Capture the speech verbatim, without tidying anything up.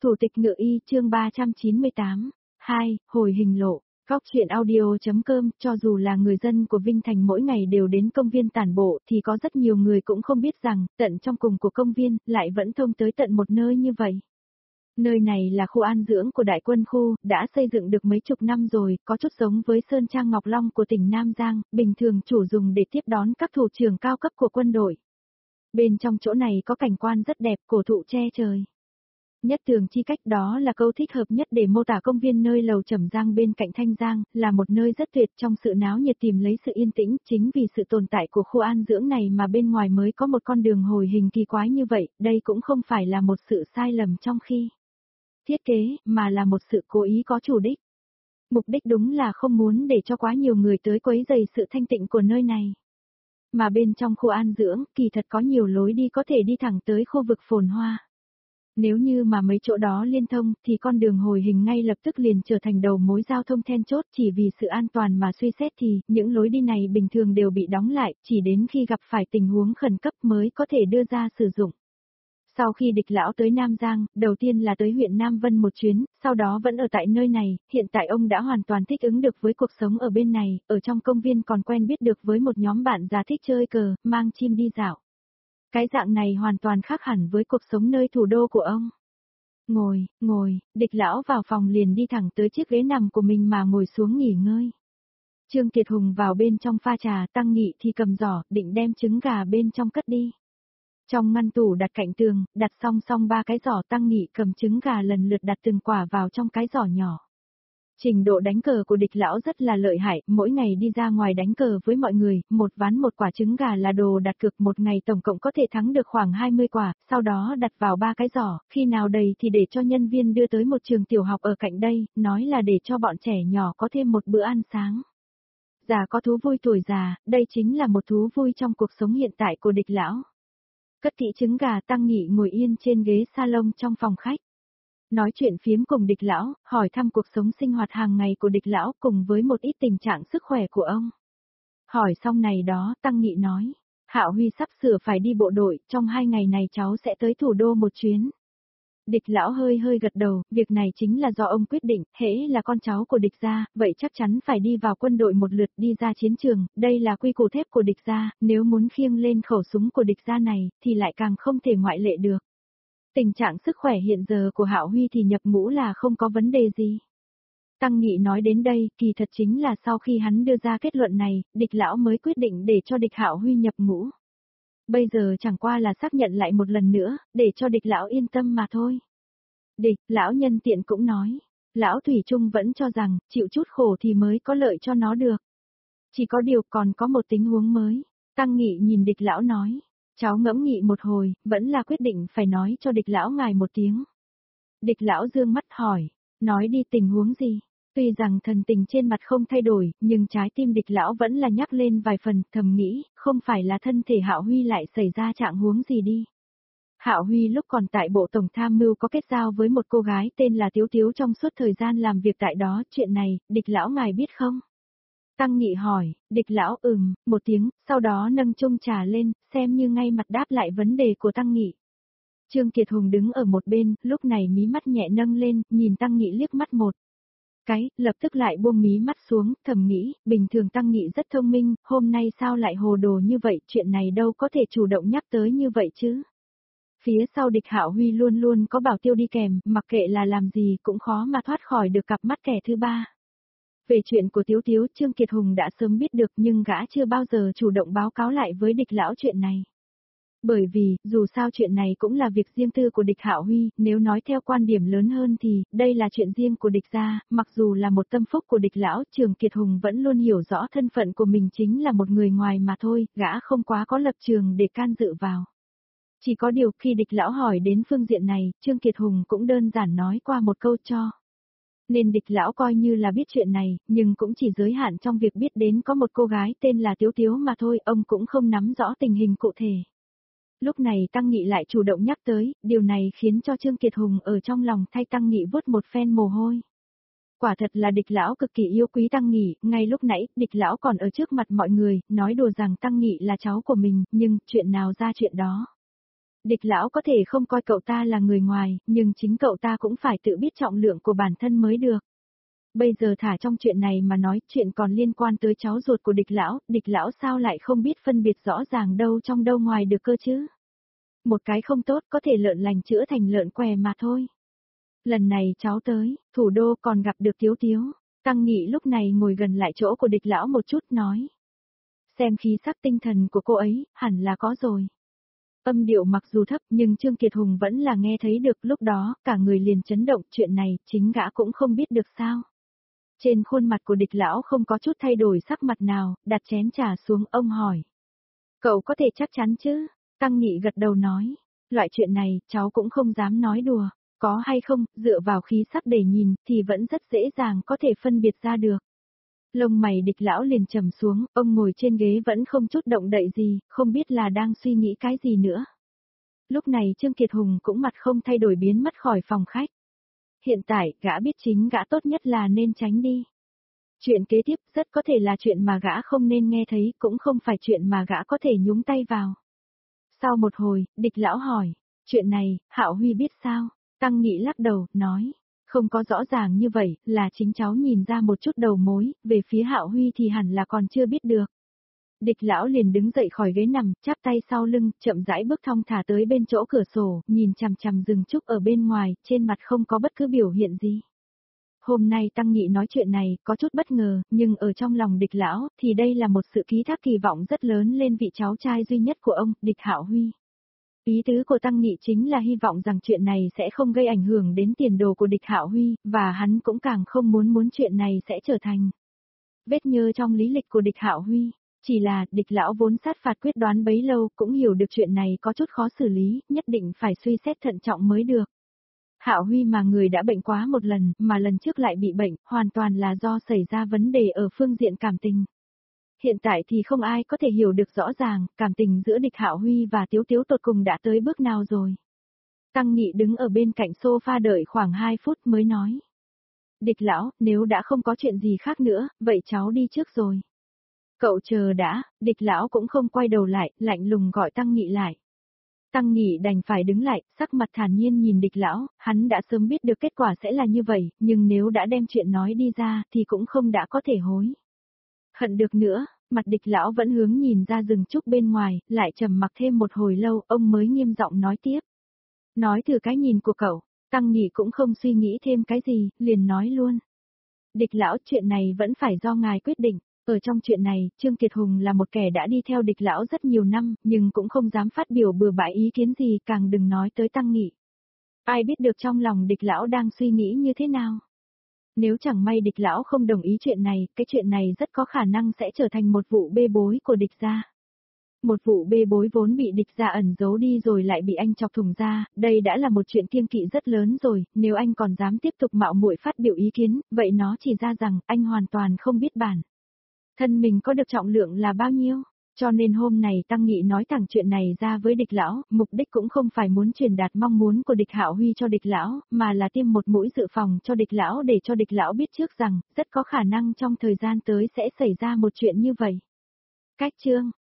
Thủ tịch Ngự Y chương ba trăm chín mươi tám. hai. Hồi hình lộ. Góc truyện audio.com. Cho dù là người dân của Vinh Thành mỗi ngày đều đến công viên tản bộ thì có rất nhiều người cũng không biết rằng, tận trong cùng của công viên, lại vẫn thông tới tận một nơi như vậy. Nơi này là khu an dưỡng của Đại Quân Khu, đã xây dựng được mấy chục năm rồi, có chút giống với Sơn Trang Ngọc Long của tỉnh Nam Giang, bình thường chủ dùng để tiếp đón các thủ trưởng cao cấp của quân đội. Bên trong chỗ này có cảnh quan rất đẹp, cổ thụ che trời. Nhất tường chi cách đó là câu thích hợp nhất để mô tả công viên nơi lầu Trầm Giang bên cạnh Thanh Giang, là một nơi rất tuyệt trong sự náo nhiệt tìm lấy sự yên tĩnh, chính vì sự tồn tại của khu an dưỡng này mà bên ngoài mới có một con đường hồi hình kỳ quái như vậy, đây cũng không phải là một sự sai lầm trong khi thiết kế, mà là một sự cố ý có chủ đích. Mục đích đúng là không muốn để cho quá nhiều người tới quấy rầy sự thanh tịnh của nơi này. Mà bên trong khu an dưỡng, kỳ thật có nhiều lối đi có thể đi thẳng tới khu vực phồn hoa. Nếu như mà mấy chỗ đó liên thông thì con đường hồi hình ngay lập tức liền trở thành đầu mối giao thông then chốt, chỉ vì sự an toàn mà suy xét thì những lối đi này bình thường đều bị đóng lại, chỉ đến khi gặp phải tình huống khẩn cấp mới có thể đưa ra sử dụng. Sau khi Địch lão tới Nam Giang, đầu tiên là tới huyện Nam Vân một chuyến, sau đó vẫn ở tại nơi này, hiện tại ông đã hoàn toàn thích ứng được với cuộc sống ở bên này, ở trong công viên còn quen biết được với một nhóm bạn già thích chơi cờ, mang chim đi dạo. Cái dạng này hoàn toàn khác hẳn với cuộc sống nơi thủ đô của ông. Ngồi, ngồi, Địch lão vào phòng liền đi thẳng tới chiếc ghế nằm của mình mà ngồi xuống nghỉ ngơi. Trương Kiệt Hùng vào bên trong pha trà, Tăng Nghị thì cầm giỏ, định đem trứng gà bên trong cất đi. Trong ngăn tủ đặt cạnh tường, đặt song song ba cái giỏ, Tăng Nghị cầm trứng gà lần lượt đặt từng quả vào trong cái giỏ nhỏ. Trình độ đánh cờ của Địch lão rất là lợi hại, mỗi ngày đi ra ngoài đánh cờ với mọi người, một ván một quả trứng gà là đồ đặt cược, một ngày tổng cộng có thể thắng được khoảng hai mươi quả, sau đó đặt vào ba cái giỏ, khi nào đầy thì để cho nhân viên đưa tới một trường tiểu học ở cạnh đây, nói là để cho bọn trẻ nhỏ có thêm một bữa ăn sáng. Già có thú vui tuổi già, đây chính là một thú vui trong cuộc sống hiện tại của Địch lão. Cất kỹ trứng gà, Tăng Nghị ngồi yên trên ghế salon trong phòng khách. Nói chuyện phiếm cùng Địch lão, hỏi thăm cuộc sống sinh hoạt hàng ngày của Địch lão cùng với một ít tình trạng sức khỏe của ông. Hỏi xong này đó, Tăng Nghị nói, Hạo Huy sắp sửa phải đi bộ đội, trong hai ngày này cháu sẽ tới thủ đô một chuyến. Địch lão hơi hơi gật đầu, việc này chính là do ông quyết định, hễ là con cháu của Địch gia, vậy chắc chắn phải đi vào quân đội một lượt, đi ra chiến trường, đây là quy củ thép của Địch gia, nếu muốn khiêng lên khẩu súng của Địch gia này, thì lại càng không thể ngoại lệ được. Tình trạng sức khỏe hiện giờ của Hạo Huy thì nhập ngũ là không có vấn đề gì. Tăng Nghị nói đến đây, kỳ thật chính là sau khi hắn đưa ra kết luận này, Địch lão mới quyết định để cho Địch Hạo Huy nhập ngũ. Bây giờ chẳng qua là xác nhận lại một lần nữa, để cho Địch lão yên tâm mà thôi. Địch, lão nhân tiện cũng nói, lão Thủy Trung vẫn cho rằng, chịu chút khổ thì mới có lợi cho nó được. Chỉ có điều còn có một tình huống mới. Tăng Nghị nhìn Địch lão nói. Cháu ngẫm nghĩ một hồi, vẫn là quyết định phải nói cho Địch lão ngài một tiếng. Địch lão dương mắt hỏi, nói đi, tình huống gì? Tuy rằng thần tình trên mặt không thay đổi, nhưng trái tim Địch lão vẫn là nhắc lên vài phần, thầm nghĩ, không phải là thân thể Hạo Huy lại xảy ra trạng huống gì đi. Hạo Huy lúc còn tại Bộ Tổng Tham mưu có kết giao với một cô gái tên là Tiếu Tiếu trong suốt thời gian làm việc tại đó, chuyện này, Địch lão ngài biết không? Tăng Nghị hỏi, Địch lão ừm, một tiếng, sau đó nâng chung trà lên, xem như ngay mặt đáp lại vấn đề của Tăng Nghị. Trương Kiệt Hùng đứng ở một bên, lúc này mí mắt nhẹ nâng lên, nhìn Tăng Nghị liếc mắt một cái, lập tức lại buông mí mắt xuống, thầm nghĩ, bình thường Tăng Nghị rất thông minh, hôm nay sao lại hồ đồ như vậy, chuyện này đâu có thể chủ động nhắc tới như vậy chứ. Phía sau Địch Hạo Huy luôn luôn có Bảo Tiêu đi kèm, mặc kệ là làm gì cũng khó mà thoát khỏi được cặp mắt kẻ thứ ba. Về chuyện của Tiếu Tiếu, Trương Kiệt Hùng đã sớm biết được nhưng gã chưa bao giờ chủ động báo cáo lại với Địch lão chuyện này. Bởi vì, dù sao chuyện này cũng là việc riêng tư của Địch Hạo Huy, nếu nói theo quan điểm lớn hơn thì, đây là chuyện riêng của Địch gia, mặc dù là một tâm phúc của Địch lão, Trương Kiệt Hùng vẫn luôn hiểu rõ thân phận của mình chính là một người ngoài mà thôi, gã không quá có lập trường để can dự vào. Chỉ có điều khi Địch lão hỏi đến phương diện này, Trương Kiệt Hùng cũng đơn giản nói qua một câu cho. Nên Địch lão coi như là biết chuyện này, nhưng cũng chỉ giới hạn trong việc biết đến có một cô gái tên là Tiếu Tiếu mà thôi, ông cũng không nắm rõ tình hình cụ thể. Lúc này Tăng Nghị lại chủ động nhắc tới, điều này khiến cho Trương Kiệt Hùng ở trong lòng thay Tăng Nghị vuốt một phen mồ hôi. Quả thật là Địch lão cực kỳ yêu quý Tăng Nghị, ngay lúc nãy, Địch lão còn ở trước mặt mọi người, nói đùa rằng Tăng Nghị là cháu của mình, nhưng chuyện nào ra chuyện đó. Địch lão có thể không coi cậu ta là người ngoài, nhưng chính cậu ta cũng phải tự biết trọng lượng của bản thân mới được. Bây giờ thả trong chuyện này mà nói, chuyện còn liên quan tới cháu ruột của địch lão, địch lão sao lại không biết phân biệt rõ ràng đâu trong đâu ngoài được cơ chứ? Một cái không tốt có thể lợn lành chữa thành lợn què mà thôi. Lần này cháu tới, thủ đô còn gặp được Tiếu Tiếu. Tăng Nghị lúc này ngồi gần lại chỗ của địch lão một chút nói. Xem khí sắc tinh thần của cô ấy, hẳn là có rồi. Âm điệu mặc dù thấp nhưng Trương Kiệt Hùng vẫn là nghe thấy được, lúc đó, cả người liền chấn động, chuyện này, chính gã cũng không biết được sao. Trên khuôn mặt của địch lão không có chút thay đổi sắc mặt nào, đặt chén trà xuống, ông hỏi. Cậu có thể chắc chắn chứ? Tăng Nghị gật đầu nói. Loại chuyện này, cháu cũng không dám nói đùa. Có hay không, dựa vào khí sắc để nhìn, thì vẫn rất dễ dàng có thể phân biệt ra được. Lông mày địch lão liền trầm xuống, ông ngồi trên ghế vẫn không chút động đậy gì, không biết là đang suy nghĩ cái gì nữa. Lúc này Trương Kiệt Hùng cũng mặt không thay đổi biến mất khỏi phòng khách. Hiện tại, gã biết chính gã tốt nhất là nên tránh đi. Chuyện kế tiếp rất có thể là chuyện mà gã không nên nghe thấy, cũng không phải chuyện mà gã có thể nhúng tay vào. Sau một hồi, địch lão hỏi, chuyện này, Hạo Huy biết sao? Tăng Nghị lắc đầu, nói, không có rõ ràng như vậy, là chính cháu nhìn ra một chút đầu mối, về phía Hạo Huy thì hẳn là còn chưa biết được. Địch lão liền đứng dậy khỏi ghế nằm, chắp tay sau lưng, chậm rãi bước thong thả tới bên chỗ cửa sổ, nhìn chằm chằm rừng trúc ở bên ngoài, trên mặt không có bất cứ biểu hiện gì. Hôm nay Tăng Nghị nói chuyện này, có chút bất ngờ, nhưng ở trong lòng địch lão, thì đây là một sự ký thác kỳ vọng rất lớn lên vị cháu trai duy nhất của ông, địch Hạo Huy. Ý tứ của Tăng Nghị chính là hy vọng rằng chuyện này sẽ không gây ảnh hưởng đến tiền đồ của địch Hạo Huy, và hắn cũng càng không muốn muốn chuyện này sẽ trở thành vết nhơ trong lý lịch của địch Hạo Huy. Chỉ là, địch lão vốn sát phạt quyết đoán bấy lâu, cũng hiểu được chuyện này có chút khó xử lý, nhất định phải suy xét thận trọng mới được. Hạo Huy mà người đã bệnh quá một lần, mà lần trước lại bị bệnh, hoàn toàn là do xảy ra vấn đề ở phương diện cảm tình. Hiện tại thì không ai có thể hiểu được rõ ràng, cảm tình giữa địch Hạo Huy và Tiếu Tiếu tột cùng đã tới bước nào rồi. Tăng Nghị đứng ở bên cạnh sofa đợi khoảng hai phút mới nói. Địch lão, nếu đã không có chuyện gì khác nữa, vậy cháu đi trước rồi. Cậu chờ đã, địch lão cũng không quay đầu lại, lạnh lùng gọi Tăng Nghị lại. Tăng Nghị đành phải đứng lại, sắc mặt thản nhiên nhìn địch lão, hắn đã sớm biết được kết quả sẽ là như vậy, nhưng nếu đã đem chuyện nói đi ra thì cũng không đã có thể hối hận được nữa. Mặt địch lão vẫn hướng nhìn ra rừng trúc bên ngoài, lại trầm mặc thêm một hồi lâu, ông mới nghiêm giọng nói tiếp. Nói từ cái nhìn của cậu, Tăng Nghị cũng không suy nghĩ thêm cái gì, liền nói luôn. Địch lão, chuyện này vẫn phải do ngài quyết định. Ở trong chuyện này, Trương Kiệt Hùng là một kẻ đã đi theo địch lão rất nhiều năm, nhưng cũng không dám phát biểu bừa bãi ý kiến gì, càng đừng nói tới Tăng Nghị. Ai biết được trong lòng địch lão đang suy nghĩ như thế nào? Nếu chẳng may địch lão không đồng ý chuyện này, cái chuyện này rất có khả năng sẽ trở thành một vụ bê bối của địch gia. Một vụ bê bối vốn bị địch gia ẩn giấu đi rồi lại bị anh chọc thủng ra, đây đã là một chuyện kiêng kỵ rất lớn rồi, nếu anh còn dám tiếp tục mạo muội phát biểu ý kiến, vậy nó chỉ ra rằng anh hoàn toàn không biết bản thân mình có được trọng lượng là bao nhiêu. Cho nên hôm này Tăng Nghị nói thẳng chuyện này ra với địch lão, mục đích cũng không phải muốn truyền đạt mong muốn của địch Hạo Huy cho địch lão, mà là tiêm một mũi dự phòng cho địch lão để cho địch lão biết trước rằng, rất có khả năng trong thời gian tới sẽ xảy ra một chuyện như vậy. Cách chương